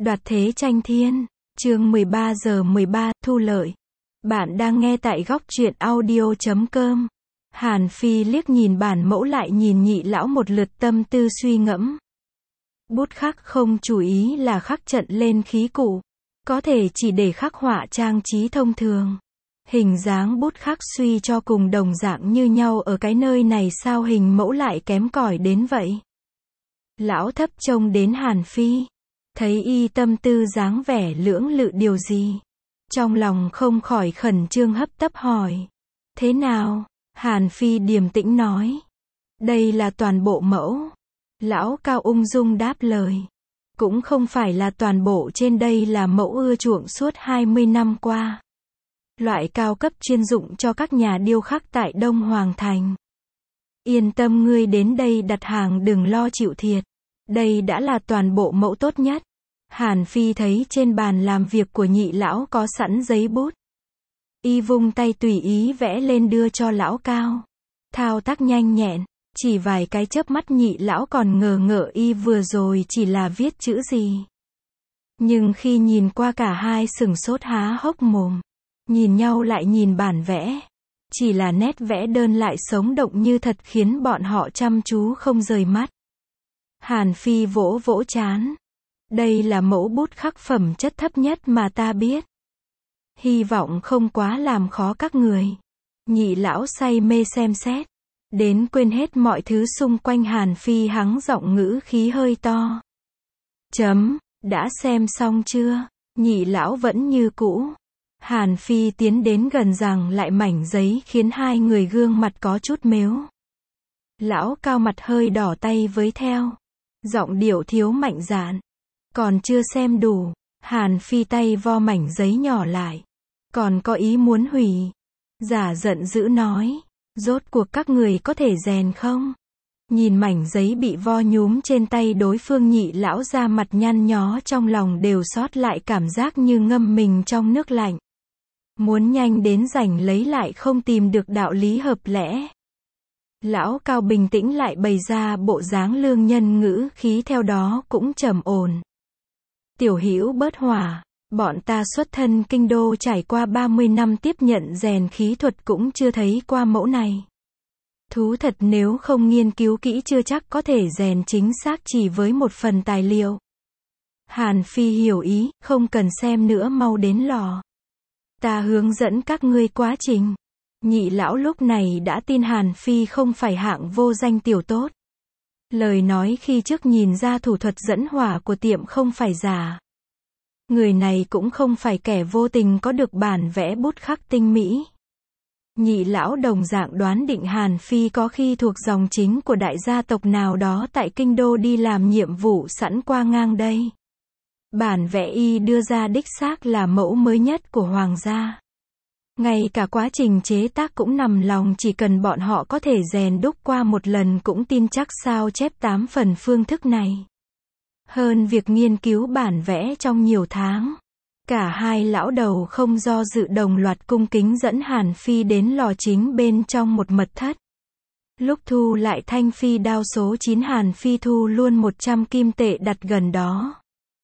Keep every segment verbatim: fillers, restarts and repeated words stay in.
Đoạt thế tranh thiên. Chương mười ba giờ mười ba, thu lợi. Bạn đang nghe tại góc truyện audio chấm com. Hàn Phi liếc nhìn bản mẫu lại nhìn nhị lão một lượt, tâm tư suy ngẫm. Bút khắc không chú ý là khắc trận lên khí cụ. Có thể chỉ để khắc họa trang trí thông thường. Hình dáng bút khắc suy cho cùng đồng dạng như nhau, ở cái nơi này sao hình mẫu lại kém cỏi đến vậy? Lão thấp trông đến Hàn Phi. Thấy y tâm tư dáng vẻ lưỡng lự điều gì. Trong lòng không khỏi khẩn trương hấp tấp hỏi. Thế nào? Hàn Phi điềm tĩnh nói. Đây là toàn bộ mẫu. Lão cao ung dung đáp lời. Cũng không phải là toàn bộ, trên đây là mẫu ưa chuộng suốt hai mươi năm qua. Loại cao cấp chuyên dụng cho các nhà điêu khắc tại Đông Hoàng Thành. Yên tâm, ngươi đến đây đặt hàng đừng lo chịu thiệt. Đây đã là toàn bộ mẫu tốt nhất. Hàn Phi thấy trên bàn làm việc của nhị lão có sẵn giấy bút. Y vung tay tùy ý vẽ lên đưa cho lão cao. Thao tác nhanh nhẹn, chỉ vài cái chớp mắt nhị lão còn ngờ ngợ y vừa rồi chỉ là viết chữ gì. Nhưng khi nhìn qua cả hai sửng sốt há hốc mồm. Nhìn nhau lại nhìn bản vẽ. Chỉ là nét vẽ đơn lại sống động như thật khiến bọn họ chăm chú không rời mắt. Hàn Phi vỗ vỗ trán. Đây là mẫu bút khắc phẩm chất thấp nhất mà ta biết. Hy vọng không quá làm khó các người. Nhị lão say mê xem xét. Đến quên hết mọi thứ xung quanh. Hàn Phi hắng giọng ngữ khí hơi to. Chấm, đã xem xong chưa? Nhị lão vẫn như cũ. Hàn Phi tiến đến gần giằng lại mảnh giấy khiến hai người gương mặt có chút mếu. Lão cao mặt hơi đỏ tay với theo. Giọng điệu thiếu mạnh dạn. Còn chưa xem đủ. Hàn Phi tay vo mảnh giấy nhỏ lại. Còn có ý muốn hủy. Giả giận dữ nói. Rốt cuộc các người có thể rèn không? Nhìn mảnh giấy bị vo nhúm trên tay đối phương, nhị lão ra mặt nhăn nhó, trong lòng đều xót lại cảm giác như ngâm mình trong nước lạnh. Muốn nhanh đến giành lấy lại không tìm được đạo lý hợp lẽ. Lão cao bình tĩnh lại bày ra bộ dáng lương nhân, ngữ khí theo đó cũng trầm ổn. Tiểu hữu bớt hỏa, bọn ta xuất thân kinh đô trải qua ba mươi năm tiếp nhận rèn khí thuật cũng chưa thấy qua mẫu này. Thú thật nếu không nghiên cứu kỹ chưa chắc có thể rèn chính xác chỉ với một phần tài liệu. Hàn Phi hiểu ý, không cần xem nữa, mau đến lò. Ta hướng dẫn các ngươi quá trình. Nhị lão lúc này đã tin Hàn Phi không phải hạng vô danh tiểu tốt. Lời nói khi trước nhìn ra thủ thuật dẫn hỏa của tiệm không phải giả. Người này cũng không phải kẻ vô tình có được bản vẽ bút khắc tinh mỹ. Nhị lão đồng dạng đoán định Hàn Phi có khi thuộc dòng chính của đại gia tộc nào đó tại kinh đô đi làm nhiệm vụ sẵn qua ngang đây. Bản vẽ y đưa ra đích xác là mẫu mới nhất của hoàng gia. Ngay cả quá trình chế tác cũng nằm lòng, chỉ cần bọn họ có thể rèn đúc qua một lần cũng tin chắc sao chép tám phần phương thức này. Hơn việc nghiên cứu bản vẽ trong nhiều tháng. Cả hai lão đầu không do dự đồng loạt cung kính dẫn Hàn Phi đến lò chính bên trong một mật thất. Lúc thu lại thanh phi đao số chín, Hàn Phi thu luôn một trăm kim tệ đặt gần đó.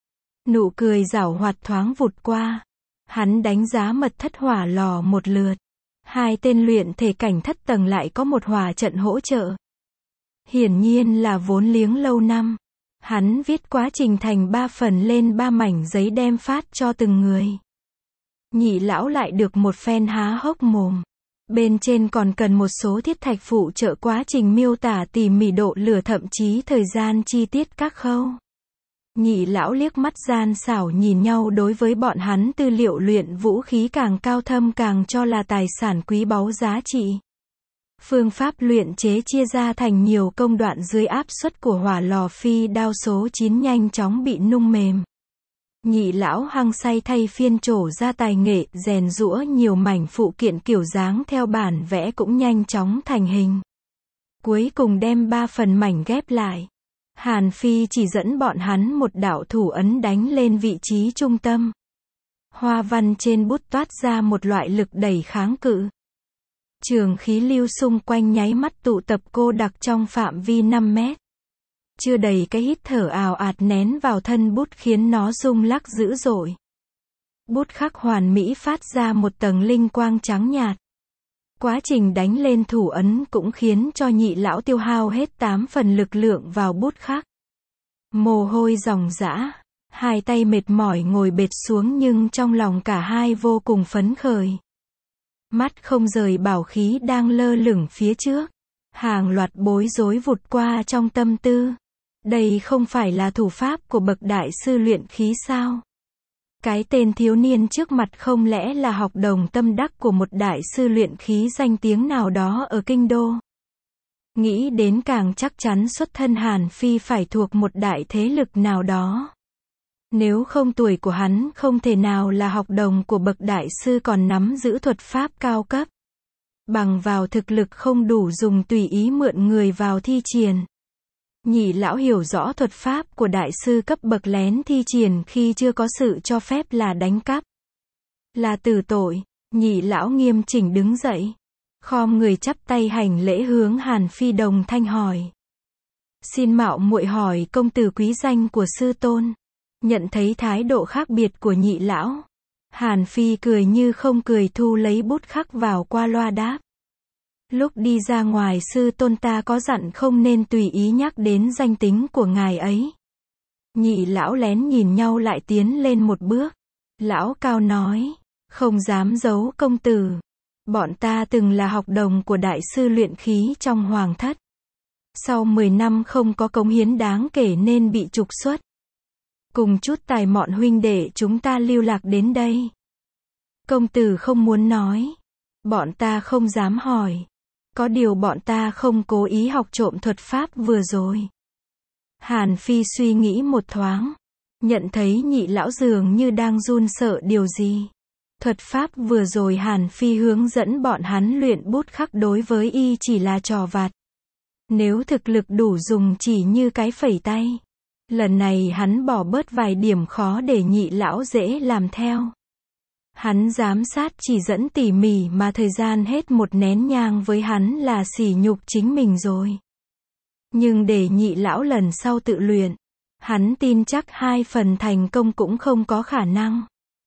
Nụ cười giảo hoạt thoáng vụt qua. Hắn đánh giá mật thất hỏa lò một lượt. Hai tên luyện thể cảnh thất tầng lại có một hỏa trận hỗ trợ. Hiển nhiên là vốn liếng lâu năm. Hắn viết quá trình thành ba phần lên ba mảnh giấy đem phát cho từng người. Nhị lão lại được một phen há hốc mồm. Bên trên còn cần một số thiết thạch phụ trợ quá trình, miêu tả tỉ mỉ độ lửa, thậm chí thời gian chi tiết các khâu. Nhị lão liếc mắt gian xảo nhìn nhau, đối với bọn hắn tư liệu luyện vũ khí càng cao thâm càng cho là tài sản quý báu giá trị. Phương pháp luyện chế chia ra thành nhiều công đoạn dưới áp suất của hỏa lò phi đao số chín nhanh chóng bị nung mềm. Nhị lão hăng say thay phiên trổ ra tài nghệ rèn giũa, nhiều mảnh phụ kiện kiểu dáng theo bản vẽ cũng nhanh chóng thành hình. Cuối cùng đem ba phần mảnh ghép lại. Hàn Phi chỉ dẫn bọn hắn một đạo thủ ấn đánh lên vị trí trung tâm. Hoa văn trên bút toát ra một loại lực đẩy kháng cự. Trường khí lưu xung quanh nháy mắt tụ tập cô đặc trong phạm vi năm mét. Chưa đầy cái hít thở ào ạt nén vào thân bút khiến nó rung lắc dữ dội. Bút khắc hoàn mỹ phát ra một tầng linh quang trắng nhạt. Quá trình đánh lên thủ ấn cũng khiến cho nhị lão tiêu hao hết tám phần lực lượng vào bút khắc. Mồ hôi ròng rã, hai tay mệt mỏi ngồi bệt xuống nhưng trong lòng cả hai vô cùng phấn khởi. Mắt không rời bảo khí đang lơ lửng phía trước. Hàng loạt bối rối vụt qua trong tâm tư. Đây không phải là thủ pháp của bậc đại sư luyện khí sao? Cái tên thiếu niên trước mặt không lẽ là học đồng tâm đắc của một đại sư luyện khí danh tiếng nào đó ở kinh đô? Nghĩ đến càng chắc chắn xuất thân Hàn Phi phải thuộc một đại thế lực nào đó. Nếu không tuổi của hắn không thể nào là học đồng của bậc đại sư còn nắm giữ thuật pháp cao cấp. Bằng vào thực lực không đủ dùng tùy ý mượn người vào thi triển. Nhị lão hiểu rõ thuật pháp của đại sư cấp bậc lén thi triển khi chưa có sự cho phép là đánh cắp. Là tử tội. Nhị lão nghiêm chỉnh đứng dậy. Khom người chắp tay hành lễ hướng Hàn Phi đồng thanh hỏi. Xin mạo muội hỏi công tử quý danh của sư tôn. Nhận thấy thái độ khác biệt của nhị lão. Hàn Phi cười như không cười thu lấy bút khắc vào qua loa đáp. Lúc đi ra ngoài sư tôn ta có dặn không nên tùy ý nhắc đến danh tính của ngài ấy. Nhị lão lén nhìn nhau lại tiến lên một bước. Lão cao nói, không dám giấu công tử. Bọn ta từng là học đồng của đại sư luyện khí trong hoàng thất. Sau mười năm không có cống hiến đáng kể nên bị trục xuất. Cùng chút tài mọn huynh đệ chúng ta lưu lạc đến đây. Công tử không muốn nói. Bọn ta không dám hỏi. Có điều bọn ta không cố ý học trộm thuật pháp vừa rồi. Hàn Phi suy nghĩ một thoáng. Nhận thấy nhị lão dường như đang run sợ điều gì. Thuật pháp vừa rồi Hàn Phi hướng dẫn bọn hắn luyện bút khắc đối với y chỉ là trò vặt. Nếu thực lực đủ dùng chỉ như cái phẩy tay. Lần này hắn bỏ bớt vài điểm khó để nhị lão dễ làm theo. Hắn giám sát chỉ dẫn tỉ mỉ mà thời gian hết một nén nhang với hắn là sỉ nhục chính mình rồi. Nhưng để nhị lão lần sau tự luyện, hắn tin chắc hai phần thành công cũng không có khả năng.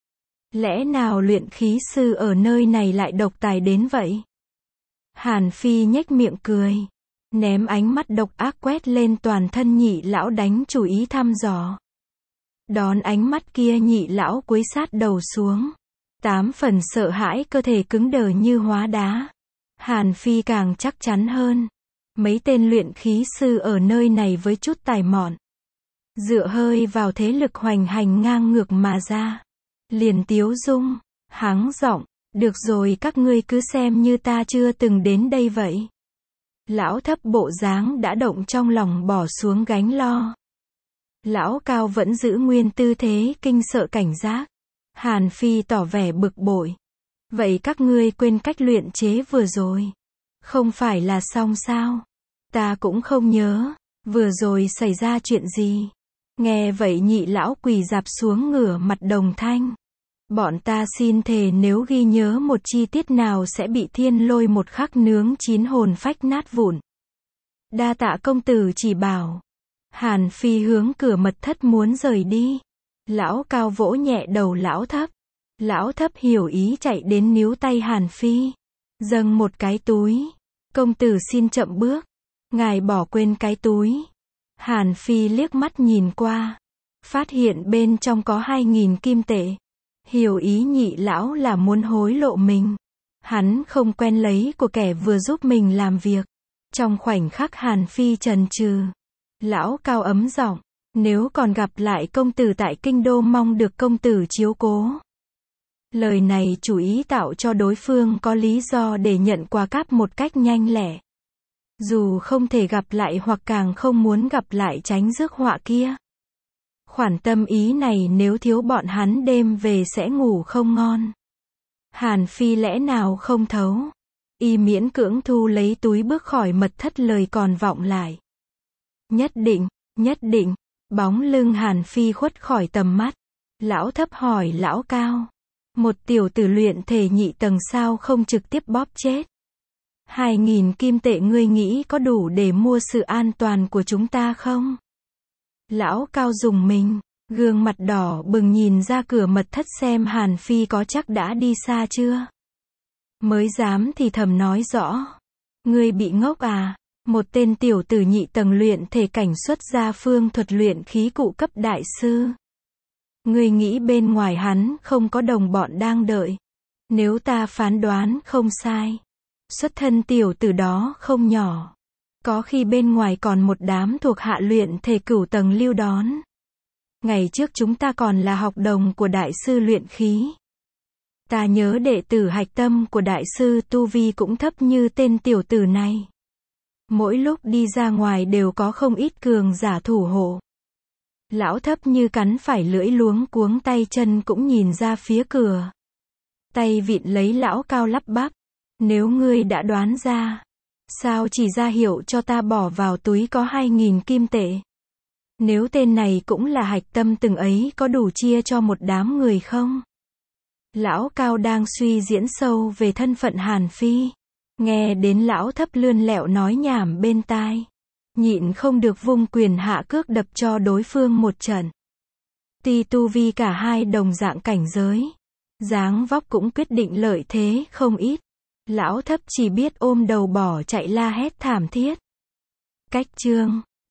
Lẽ nào luyện khí sư ở nơi này lại độc tài đến vậy? Hàn Phi nhếch miệng cười, ném ánh mắt độc ác quét lên toàn thân nhị lão đánh chủ ý thăm dò. Đón ánh mắt kia nhị lão cúi sát đầu xuống. Tám phần sợ hãi cơ thể cứng đờ như hóa đá. Hàn Phi càng chắc chắn hơn. Mấy tên luyện khí sư ở nơi này với chút tài mọn. Dựa hơi vào thế lực hoành hành ngang ngược mà ra. Liền tiếu dung, hắng giọng, được rồi các ngươi cứ xem như ta chưa từng đến đây vậy. Lão thấp bộ dáng đã động trong lòng bỏ xuống gánh lo. Lão cao vẫn giữ nguyên tư thế kinh sợ cảnh giác. Hàn Phi tỏ vẻ bực bội. Vậy các ngươi quên cách luyện chế vừa rồi. Không phải là xong sao? Ta cũng không nhớ. Vừa rồi xảy ra chuyện gì? Nghe vậy nhị lão quỳ rạp xuống ngửa mặt đồng thanh. Bọn ta xin thề nếu ghi nhớ một chi tiết nào sẽ bị thiên lôi một khắc nướng chín hồn phách nát vụn. Đa tạ công tử chỉ bảo. Hàn Phi hướng cửa mật thất muốn rời đi. Lão cao vỗ nhẹ đầu lão thấp. Lão thấp hiểu ý chạy đến níu tay Hàn Phi. Dâng một cái túi. Công tử xin chậm bước. Ngài bỏ quên cái túi. Hàn Phi liếc mắt nhìn qua. Phát hiện bên trong có hai nghìn kim tệ. Hiểu ý nhị lão là muốn hối lộ mình. Hắn không quen lấy của kẻ vừa giúp mình làm việc. Trong khoảnh khắc Hàn Phi chần chừ. Lão cao ấm giọng. Nếu còn gặp lại công tử tại kinh đô mong được công tử chiếu cố. Lời này chủ ý tạo cho đối phương có lý do để nhận quà cáp một cách nhanh lẹ. Dù không thể gặp lại hoặc càng không muốn gặp lại tránh rước họa kia. Khoản tâm ý này nếu thiếu bọn hắn đêm về sẽ ngủ không ngon. Hàn Phi lẽ nào không thấu. Y miễn cưỡng thu lấy túi bước khỏi mật thất lời còn vọng lại. Nhất định, nhất định. Bóng lưng Hàn Phi khuất khỏi tầm mắt. Lão thấp hỏi lão cao. Một tiểu tử luyện thể nhị tầng sao không trực tiếp bóp chết. Hai nghìn kim tệ ngươi nghĩ có đủ để mua sự an toàn của chúng ta không? Lão Cao rùng mình, gương mặt đỏ bừng nhìn ra cửa mật thất xem Hàn Phi có chắc đã đi xa chưa. Mới dám thì thầm nói rõ. Ngươi bị ngốc à? Một tên tiểu tử nhị tầng luyện thể cảnh xuất ra phương thuật luyện khí cụ cấp đại sư. Ngươi nghĩ bên ngoài hắn không có đồng bọn đang đợi. Nếu ta phán đoán không sai, xuất thân tiểu tử đó không nhỏ. Có khi bên ngoài còn một đám thuộc hạ luyện thể cửu tầng lưu đón. Ngày trước chúng ta còn là học đồng của đại sư luyện khí. Ta nhớ đệ tử hạch tâm của đại sư tu vi cũng thấp như tên tiểu tử này. Mỗi lúc đi ra ngoài đều có không ít cường giả thủ hộ. Lão Thấp như cắn phải lưỡi luống cuống tay chân cũng nhìn ra phía cửa. Tay vịn lấy Lão Cao lắp bắp. Nếu ngươi đã đoán ra, sao chỉ ra hiệu cho ta bỏ vào túi có hai nghìn kim tệ. Nếu tên này cũng là hạch tâm từng ấy có đủ chia cho một đám người không? Lão Cao đang suy diễn sâu về thân phận Hàn Phi. Nghe đến Lão Thấp lươn lẹo nói nhảm bên tai. Nhịn không được vung quyền hạ cước đập cho đối phương một trận. Tuy tu vi cả hai đồng dạng cảnh giới, dáng vóc cũng quyết định lợi thế không ít. Lão Thấp chỉ biết ôm đầu bỏ chạy la hét thảm thiết. Cách chương